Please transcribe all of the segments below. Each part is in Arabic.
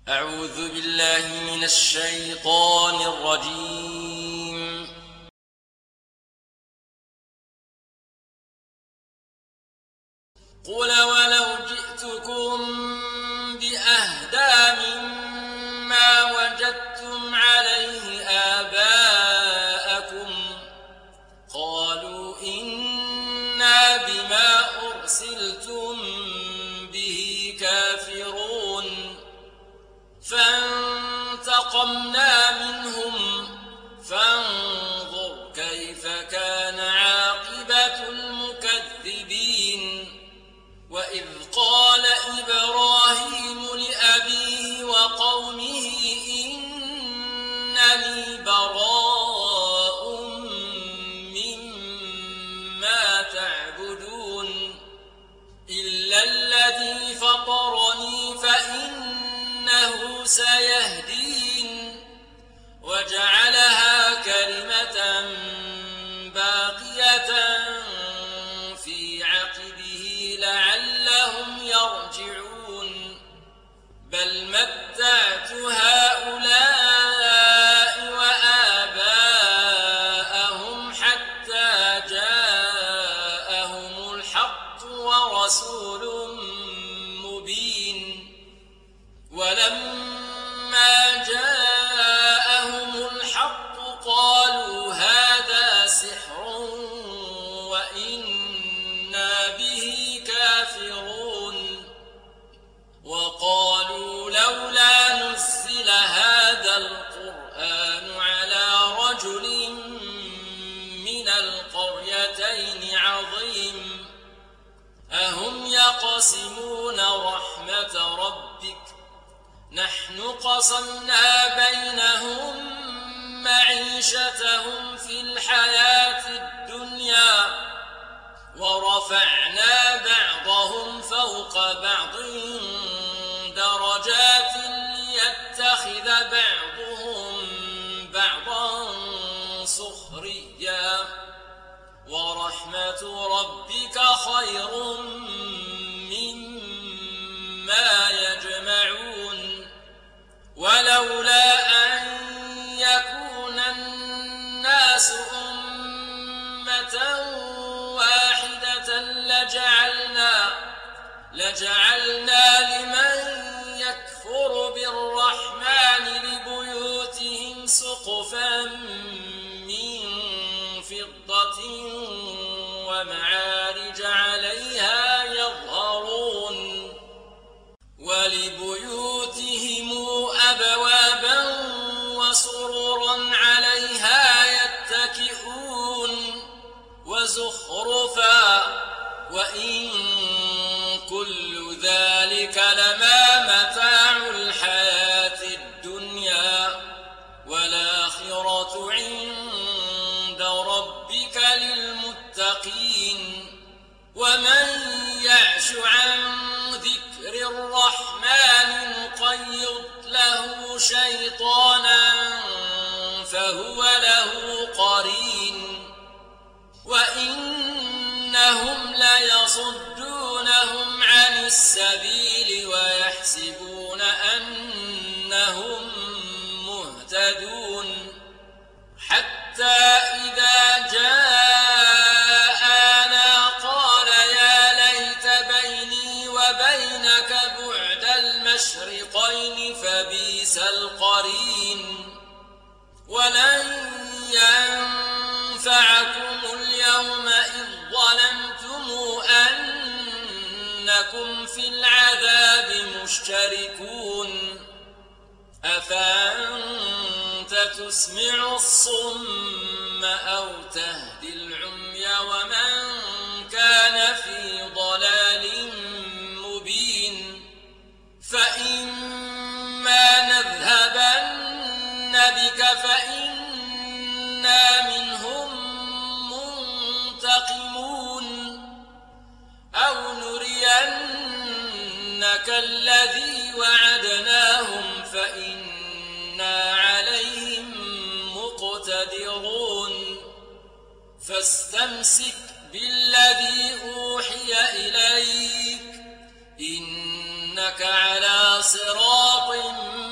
أعوذ بالله من الشيطان الرجيم. قل ولو جئتكم بأهدى مما وجدتم عليه آباءكم قالوا إنا بما أرسلتم به كافرون فانتقمنا منهم فانظر كيف كان عاقبة المكذبين. وإذ قال إبراهيم لأبيه وقومه إنني براء مما تعبدون إلا الذي فطرني فإنه سيهدين وجعلها كلمة باقية في عقبه لعلهم يرجعون بل متعت هؤلاء وآباءهم حتى جاءهم الحق ورسول مبين ولما جاءهم الحق قالوا هذا سحر وإنا به كافرون وقالوا لولا نزل هذا القرآن على رجل من القريتين عظيم أهم يقسمون رحمة ربك نحن قسمنا بينهم معيشتهم في الحياة الدنيا ورفعنا بعضهم فوق بعض درجات ليتخذ بعضهم بعضا سخريا ورحمة ربك خير مما يجمعون ولولا أن يكون الناس أمة واحدة لجعلنا لمن يكفر بالرحمن لبيوتهم سقفا من فضة ومعارج عليها يظهرون ولبيوتهم أبوابا وسررا عليها يتكئون وزخرفا وإن كل ذلك لما متاع الحياة الدنيا والآخرة عند ربك للمتقين ومن يعش عن ذكر الرحمن نقيض له شيطانا فهو له قرين وإنهم ليصدونهم عن السبيل ويحسبون أنهم مهتدون حتى إذا جاءنا قال يا ليت بيني وبينك بعد المشرقين فبئس القرين ولن ينفعكم اليوم إذ ظلمتم أنكم في العذاب مشتركون أفأنت تسمع الصم أو تهدي العمي ومن كان في ضلال مبين فإما نذهبن بك فإنا منهم منتقمون أو نرينك الذي وعدناهم فإنا عليهم مقتدرون فاستمسك بالذي أوحي إليك إنك على صراط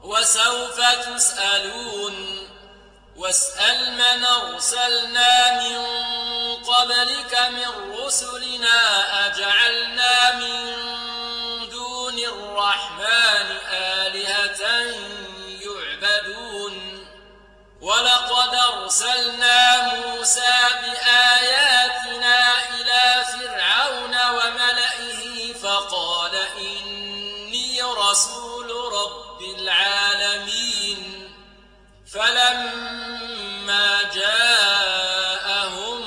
وسوف تسألون واسأل من أرسلنا من قبلك من رسلنا أجعلنا من دون الرحمن آلهة يعبدون ولقد أرسلنا موسى بآياتنا إلى فرعون وملئه فقال إني رسول رب العالمين فلما جاءهم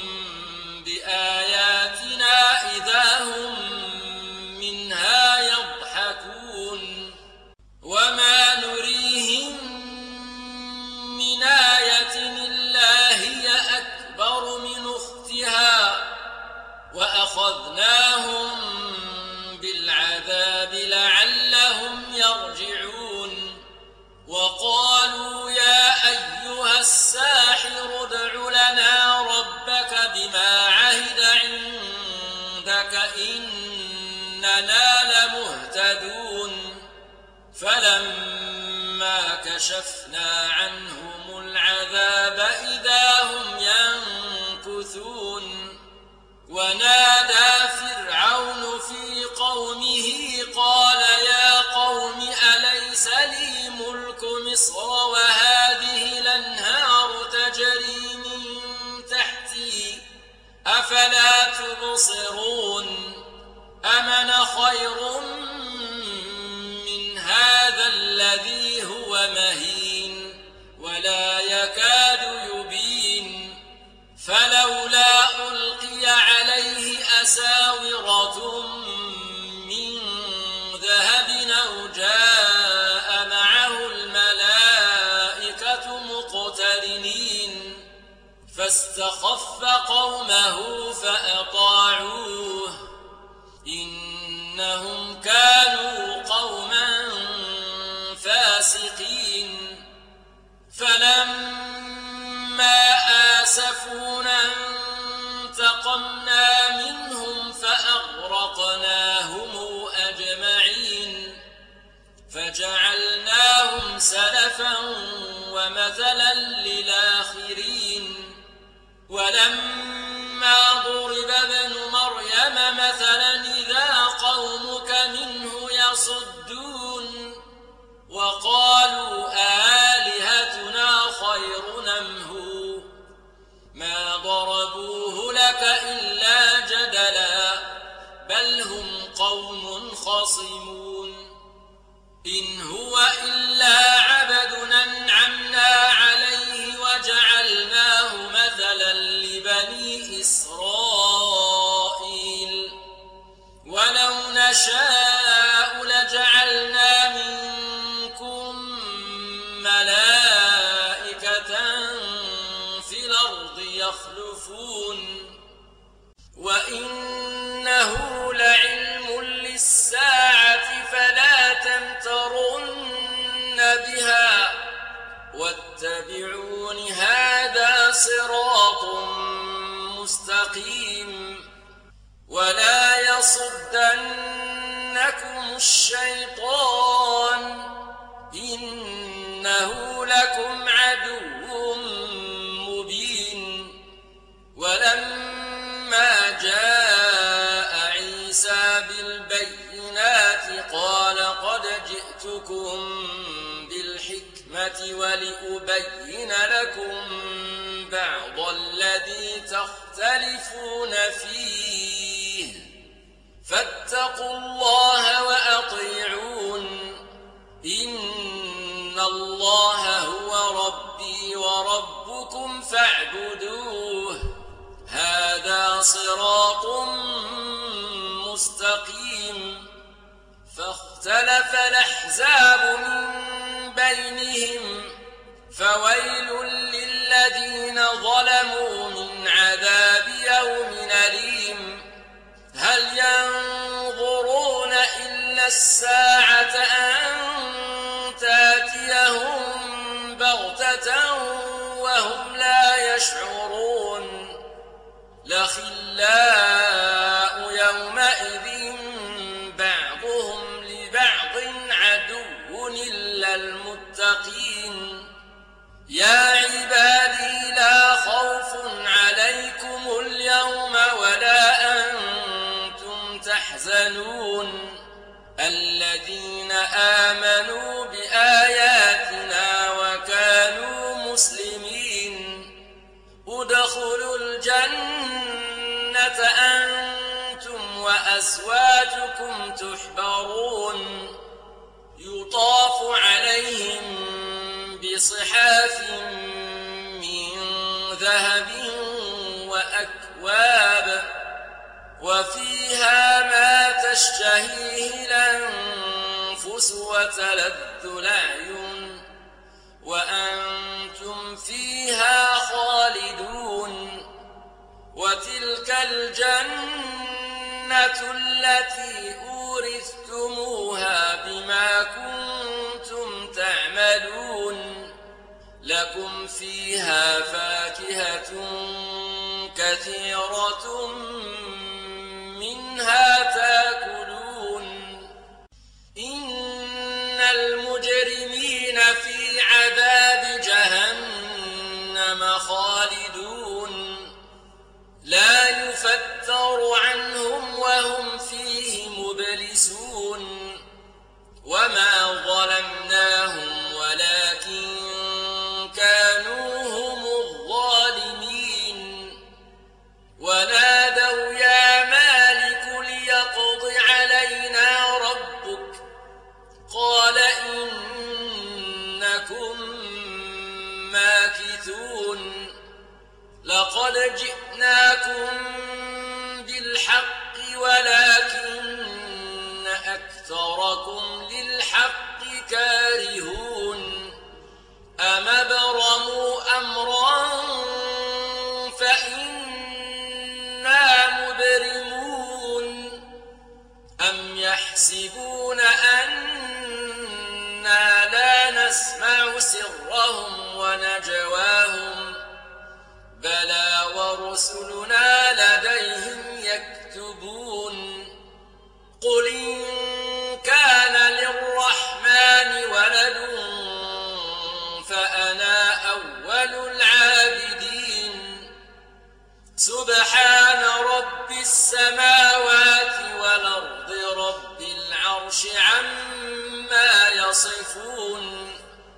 بآياتنا إذا هم منها يضحكون وما نريهم من آية إلا هي أكبر من أختها وأخذناهم بالعذاب لعلهم يرجعون وقالوا يا أيها الساحر ادع لنا ربك بما عهد عندك إننا لمهتدون فلما كشفنا عنهم العذاب إذا هم ينكثون ونادى فرعون في قومه قال يا قوم أليس لي ملك مصر وهذه الأنهار تجري من تحتي أفلا تبصرون أمن خير من هذا الذي هو مهين ولا يكاد يبين فلولا ألقي عليه أساورة من ذهب أو جاء معه الملائكة مقترنين فاستخف قومه فأطاعوه إنهم كانوا قوما فاسقين فلما آسفونا انتقمنا منهم فأغرقناهم أجمعين فجعلناهم سلفا ومثلا للآخرين ولما ضرب ابن مريم مثلا إذا قومك منه يصدون وقالوا آلهتنا خير أم هو ما ضربوه لك إلا جدلا بل هم قوم خصمون إن هو إلا عبد أنعمنا عليه وجعلناه مثلا لبني إسرائيل ولو نشاء لجعلنا منكم ملائكة في الأرض يخلفون وإنه لعلم للساعة فلا تمترن بها واتبعون هذا صراط مستقيم ولا يصدنكم الشيطان إنه لكم عدو مبين ولما جاء عيسى بالبينات قال قد جئتكم بالحكمة ولأبين لكم بعض الذي تختلفون فيه فاتقوا الله وأطيعون إن الله هو ربي وربكم فاعبدوه هذا صراط مستقيم فاختلف الأحزاب من بينهم فويل للذين ظلموا من عذاب يوم أليم هل ينظرون إلا الساعة أن تأتيهم بغتة وهم لا يشعرون لخلاء يومئذ بعضهم لبعض عدو إلا المتقين يا عبادي لا خوف عليكم اليوم ولا أنتم تحزنون الذين آمنوا بآياتنا وكانوا مسلمين ادخلوا الجنة أنتم وأزواجكم تحبرون يطاف عليهم بصحاف من ذهب وأكواب وفيها ما تشتهيه الأنفس وتلذ الأعين وأنتم فيها خالدون وتلك الجنة التي أورثتموها بما كنتم تعملون لكم فيها فاكهة كثيرة منها تاكلون إن المجرمين في عذاب جهنم خالدون لا يفتر عنهم وهم فيه مبلسون وما ظلمناهم ولكن كانوا هم الظالمين ونادوا يا مالك ليقض علينا ربك قال إنكم ماكثون لقد جئناكم بالحق ولكن أكثركم للحق كارهون أم أبرموا أمرا فإنا مبرمون أم يحسبون أنا لا نسمع سرهم ونجواهم بلى ورسلنا لديهم يكتبون قل إن كان للرحمن ولد فأنا أول العابدين سبحان رب السماوات والأرض رب العرش عما يصفون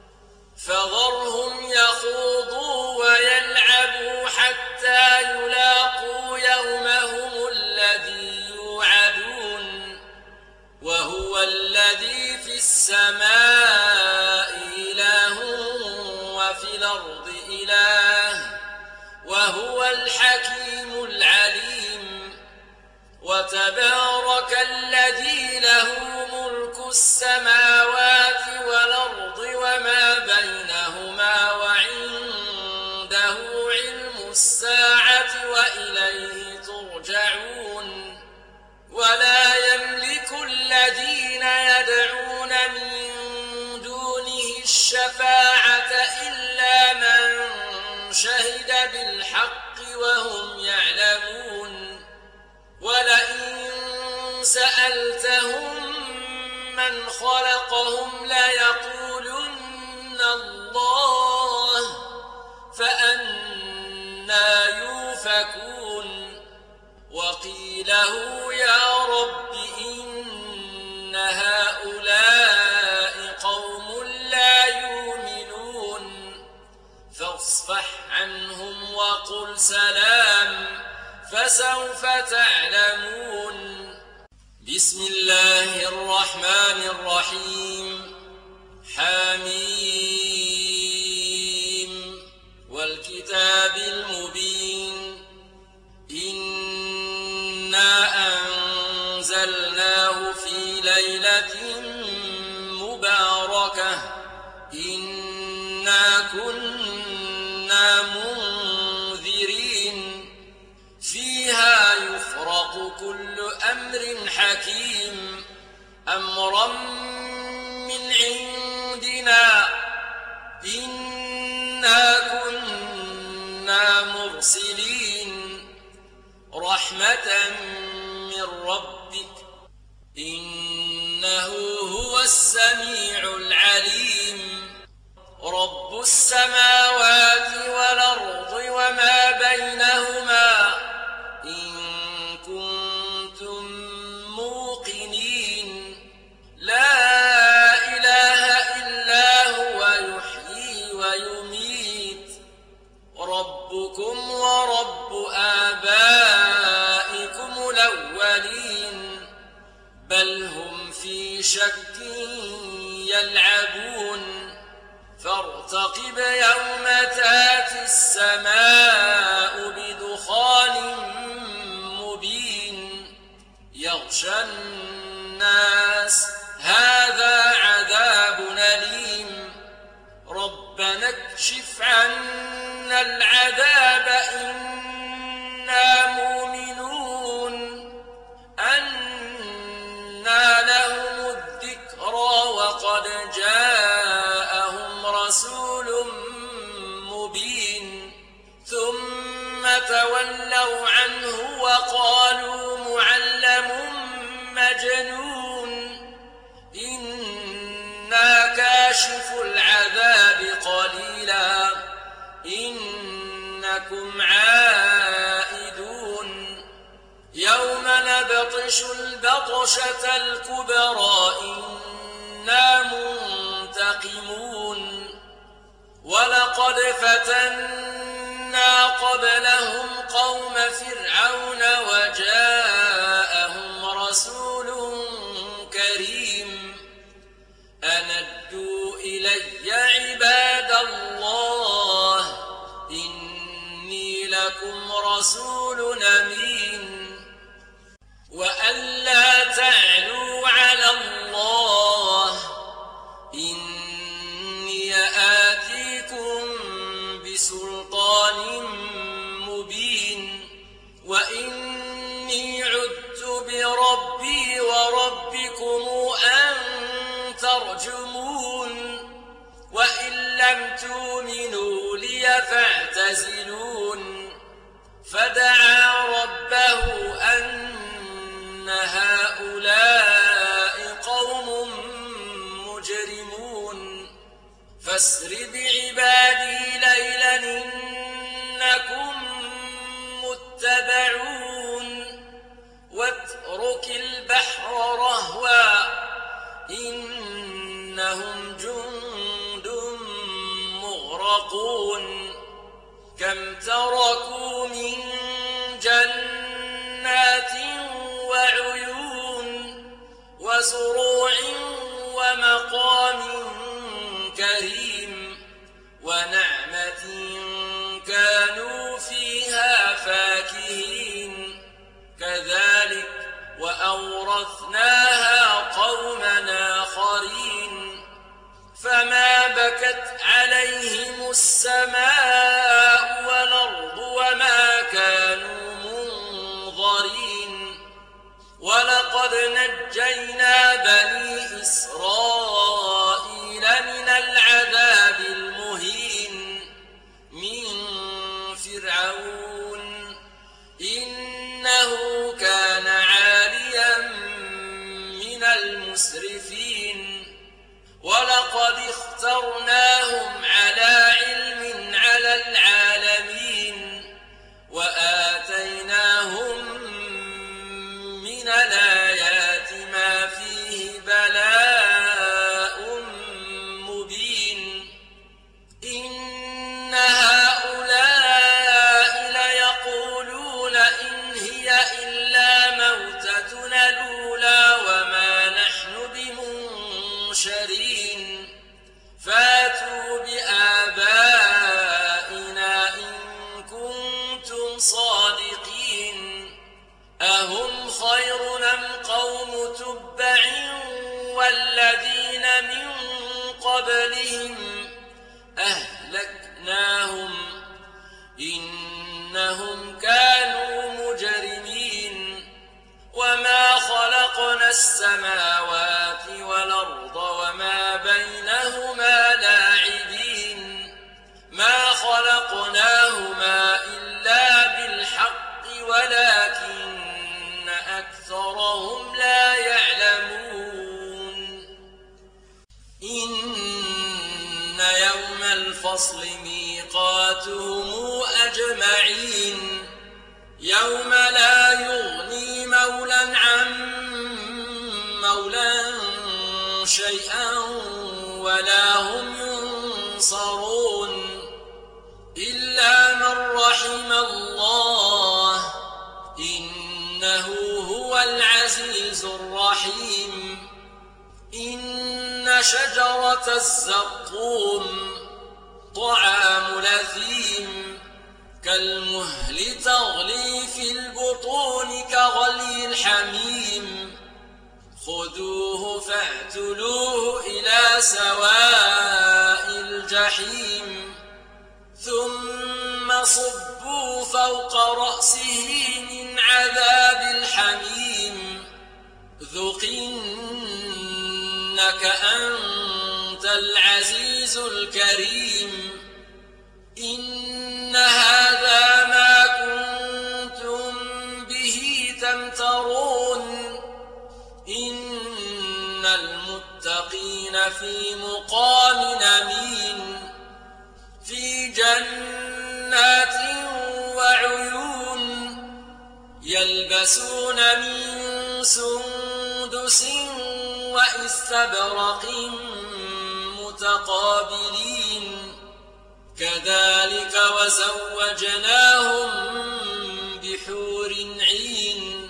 فذرهم يخوضوا ويلعبوا حتى يلاقوا يومهم الذي يوعدون وهو الذي في السماء إله وفي الأرض إله وهو الحكيم العليم وتبارك الذي له ملك السماوات والأرض وما بينهما وعنده علم الساعة وإليه ترجعون ولا يملك الذين يدعون من دونه الشفاعة إلا من شهد بالحق وهم يعلمون ولئن سألتهم من خلقهم ليقولن الله فأنى يؤفكون وقيله يا رب إن هؤلاء قوم لا يؤمنون فاصفح عنهم وقل سلام فسوف تعلمون بسم الله الرحمن الرحيم حميم والكتاب المبين إنا أنزلناه في ليلة مباركة إنا كنا منذرين فيها يفرق كل أمر حكيم أمرا من عندنا إنا كنا مرسلين رحمة من ربك إنه هو السميع العليم السماوات والأرض وما بينهما إن كنتم موقنين لا إله إلا هو يحيي ويميت ربكم ورب آبائكم الأولين بل هم في شك يلعبون فارتقب يوم تأتي السماء بدخان مبين يغشى الناس هذا عذاب أليم ربنا اكشف عنا العذاب إنا مؤمنون أنى لهم الذكرى وقد جاءهم رسول مبين ثم تولوا عنه وقالوا معلم مجنون إنا كاشف العذاب قليلا إنكم عائدون يوم نبطش البطشة الكبرى إنا منتقمون ولقد فتنا قبلهم قوم فرعون وجاءهم رسول كريم أن ادوا إلي عباد الله إني لكم رسول أمين وأن لا تعلوا على الله إني آتيكم بسلطان مبين وإني عدت بربي وربكم أن ترجمون وإن لم تؤمنوا لي فاعتزلون فدعا ربه أن هؤلاء قوم مجرمون فاسر بعبادي ليلا إنكم متبعون واترك البحر رهوا إنهم جند مغرقون كم تركوا من جنات وعيون وزروع ومقام كريم ونعمة كانوا فيها فاكهين كذلك وأورثناها قوما آخرين فما بكت عليهم السماء والأرض وما كانوا منظرين ولقد نجينا بني إسرائيل من العذاب المهين من فرعون إنه كان عاليا من المسرفين ولقد اخترناهم على علم الفصل ميقاتهم أجمعين يوم لا يغني مولى عن مولى شيئا ولا هم ينصرون إلا من رحم الله إنه هو العزيز الرحيم إن شجرة الزقوم طعام لثيم كالمهل تغلي في البطون كغلي الحميم خذوه فاعتلوه إلى سواء الجحيم ثم صبوا فوق رأسه من عذاب الحميم ذق إنك أنت العزيز الكريم إن هذا ما كنتم به تمترون إن المتقين في مقام أمين في جنات وعيون يلبسون من سندس وإستبرق متقابلين كذلك وزوجناهم بحور عين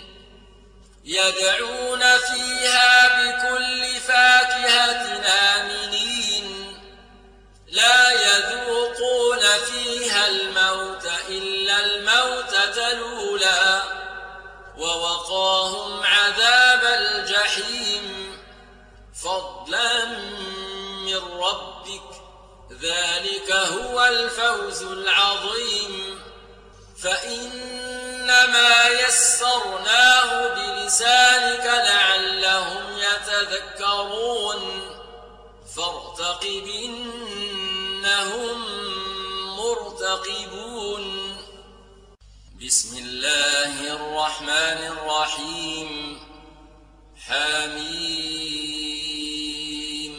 يدعون فيها بكل فاكهة آمنين لا يذوقون فيها الموت إلا الموتة الأولى ووقاهم عذاب الجحيم فضلا من ربك ذلك هو الفوز العظيم فإنما يسرناه بلسانك لعلهم يتذكرون فارتقب إنهم مرتقبون بسم الله الرحمن الرحيم حميم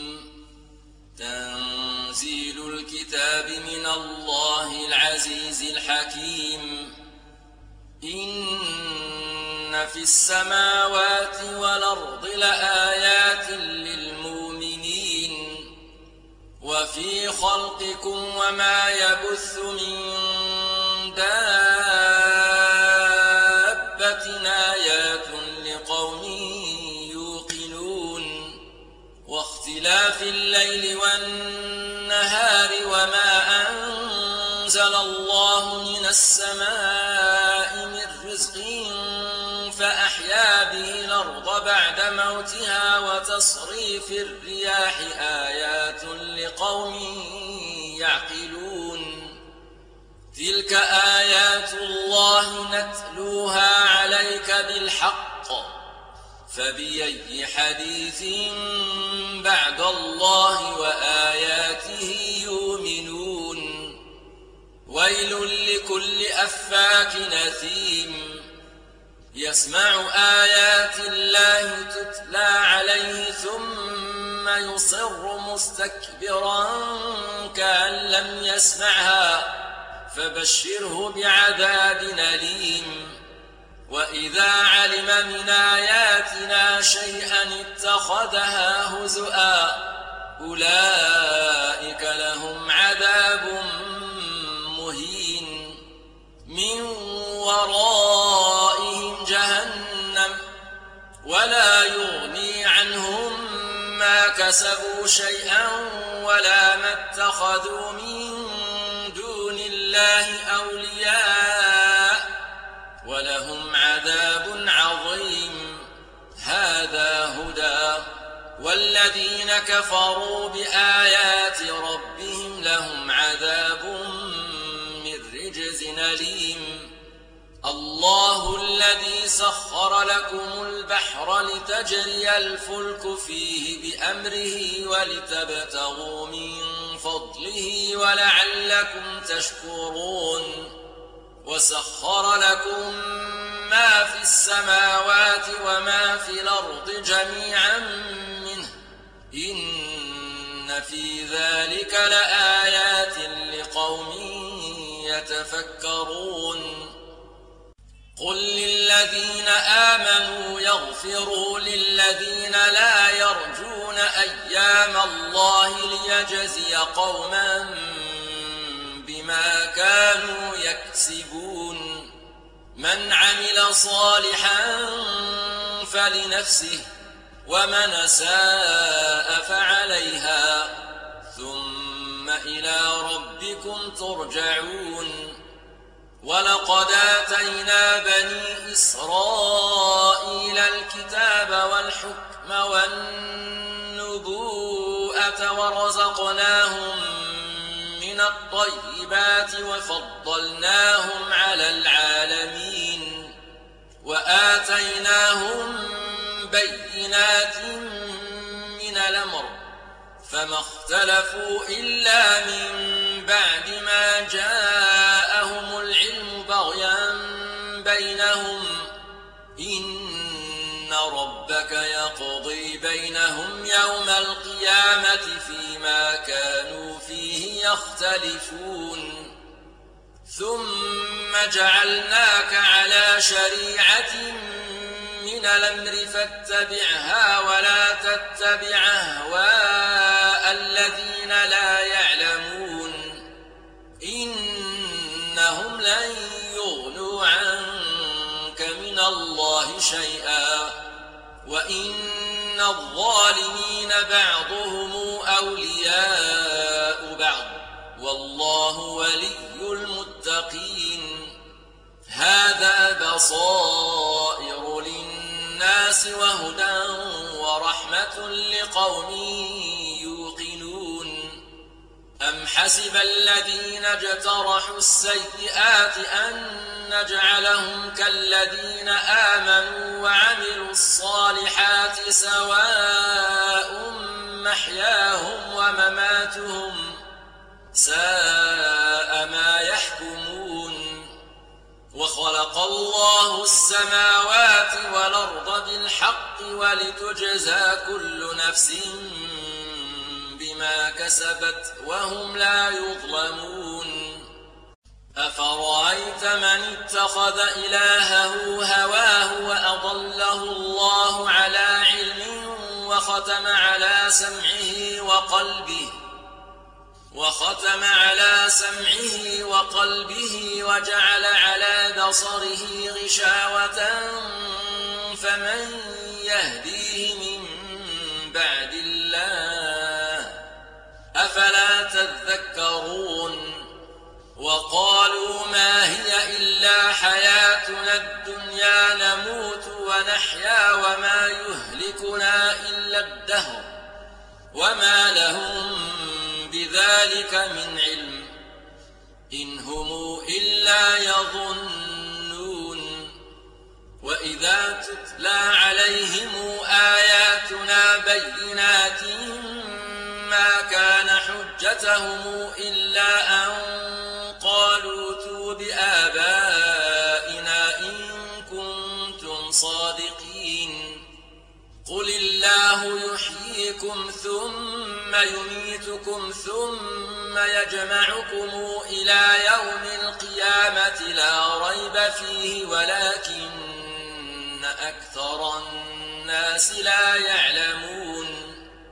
تنزيل الكتاب من الله العزيز الحكيم إن في السماوات والأرض لآيات للمؤمنين وفي خلقكم وما يبث من دابة آيات لقوم يوقنون واختلاف الليل والنهار وما أنزل الله من السماء من رزق فأحيا به الأرض بعد موتها وتصريف الرياح آيات لقوم يعقلون تلك آيات الله نتلوها عليك بالحق فبأي حديث بعد الله وآياته يؤمنون ويل لكل أفاك أثيم يسمع آيات الله تتلى عليه ثم يصر مستكبرا كأن لم يسمعها فبشره بعذاب أليم وإذا علم من آياتنا شيئا اتخذها هزؤا أولئك لهم عذاب مهين من ورائهم جهنم ولا يغني عنهم ما كسبوا شيئا ولا ما اتخذوا من دون الله أولياء ولهم عذاب عظيم هذا هدى والذين كفروا بآيات ربهم لهم عذاب من رجز أليم الله الذي سخر لكم البحر لتجري الفلك فيه بأمره ولتبتغوا من فضله ولعلكم تشكرون وسخر لكم ما في السماوات وما في الأرض جميعا منه إن في ذلك لآيات يتفكرون قل للذين آمنوا يغفروا للذين لا يرجون أيام الله ليجزي قوما بما كانوا يكسبون من عمل صالحا فلنفسه ومن أساء فعليها ثم إلى ربكم ترجعون ولقد آتينا بني إسرائيل الكتاب والحكم والنبوءة ورزقناهم من الطيبات وفضلناهم على العالمين وآتيناهم بينات من الأمر فما اختلفوا إلا من بعد ما جاءهم العلم بغيا بينهم إن ربك يقضي بينهم يوم القيامة فيما كانوا فيه يختلفون ثم جعلناك على شريعة من الأمر فاتبعها ولا تتبع أهواء الذين لا يعلمون إنهم لن يغنوا عنك من الله شيئا وإن الظالمين بعضهم أولياء بعض والله ولي المتقين هذا بصائر للناس وهدى ورحمة لقوم يوقنون أم حسب الذين اجترحوا السيئات أن نجعلهم كالذين آمنوا وعملوا الصالحات سواء محياهم ومماتهم ساء ما يحكمون وخلق الله السماوات والأرض بالحق ولتجزى كل نفس بما كسبت وهم لا يظلمون أفرأيت من اتخذ إلهه هواه وأضله الله على علم وختم على سمعه وقلبه وجعل على بصره غشاوة فمن يهديه من بعد الله أفلا تذكرون وقالوا ما هي إلا حياتنا الدنيا نموت ونحيا وما يهلكنا إلا الدهر وما لهم بذلك من علم إن هم إلا يظنون وإذا تتلى عليهم آياتنا بينات ما كان حجتهم إلا أن قالوا ائتوا بآبائنا إن كنتم صادقين قل الله يحييكم ثم يميتكم ثم يجمعكم إلى يوم القيامة لا ريب فيه ولكن أكثر الناس لا يعلمون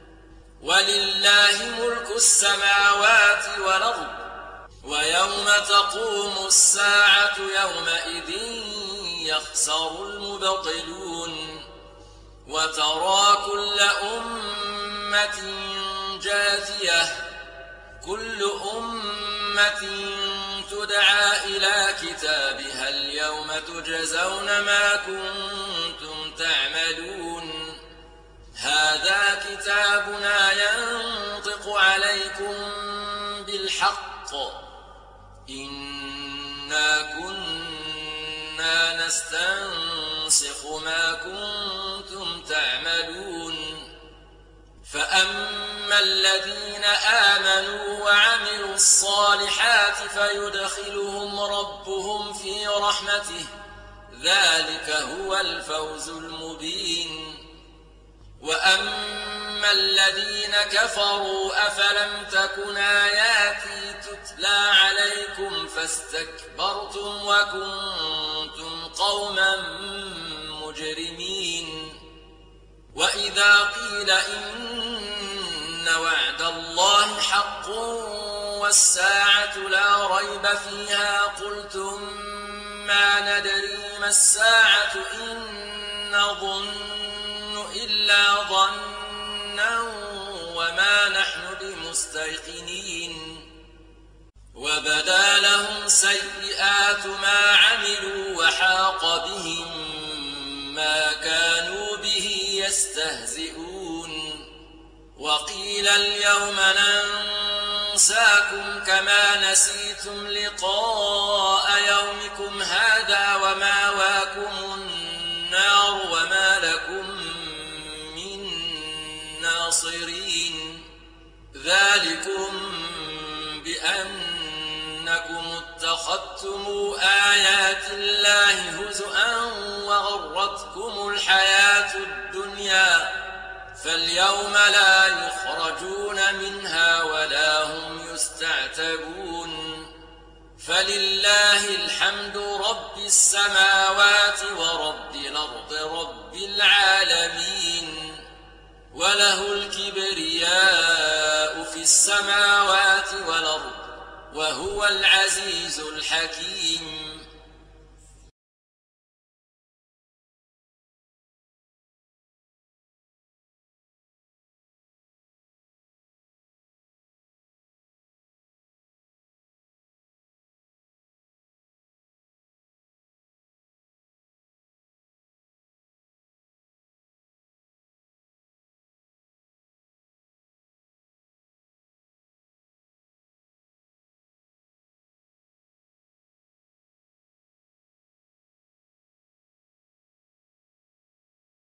ولله ملك السماوات والأرض ويوم تقوم الساعة يومئذ يخسر المبطلون وترى كل أمة جاثية كل أمة تدعى إلى كتابها اليوم تجزون ما كنتم تعملون هذا كتابنا ينطق عليكم بالحق إنا كنا نستنسخ ما كنتم تعملون فأما الذين آمنوا وعملوا الصالحات فيدخلهم ربهم في رحمته ذلك هو الفوز المبين وأما الذين كفروا أفلم تكن آياتي تتلى عليكم فاستكبرتم وكنتم قوما مجرمين. وإذا قيل إن وعد الله حق والساعة لا ريب فيها قلتم ما ندري ما الساعة إن نظن إلا ظنا وما نحن بمستيقنين. وبدا لهم سيئات ما عملوا وحاق بهم ما كانوا به يستهزئون. وقيل اليوم ننساكم كما نسيتم لقاء يومكم هذا ومأواكم النار وما لكم من ناصرين. ذلكم بأنكم اتخذتم آيات الله هزؤا وغرتكم الحياة الدنيا فاليوم لا يخرجون منها ولا هم يستعتبون. فلله الحمد رب السماوات ورب الأرض رب العالمين. وله الكبرياء في السماوات والأرض وهو العزيز الحكيم.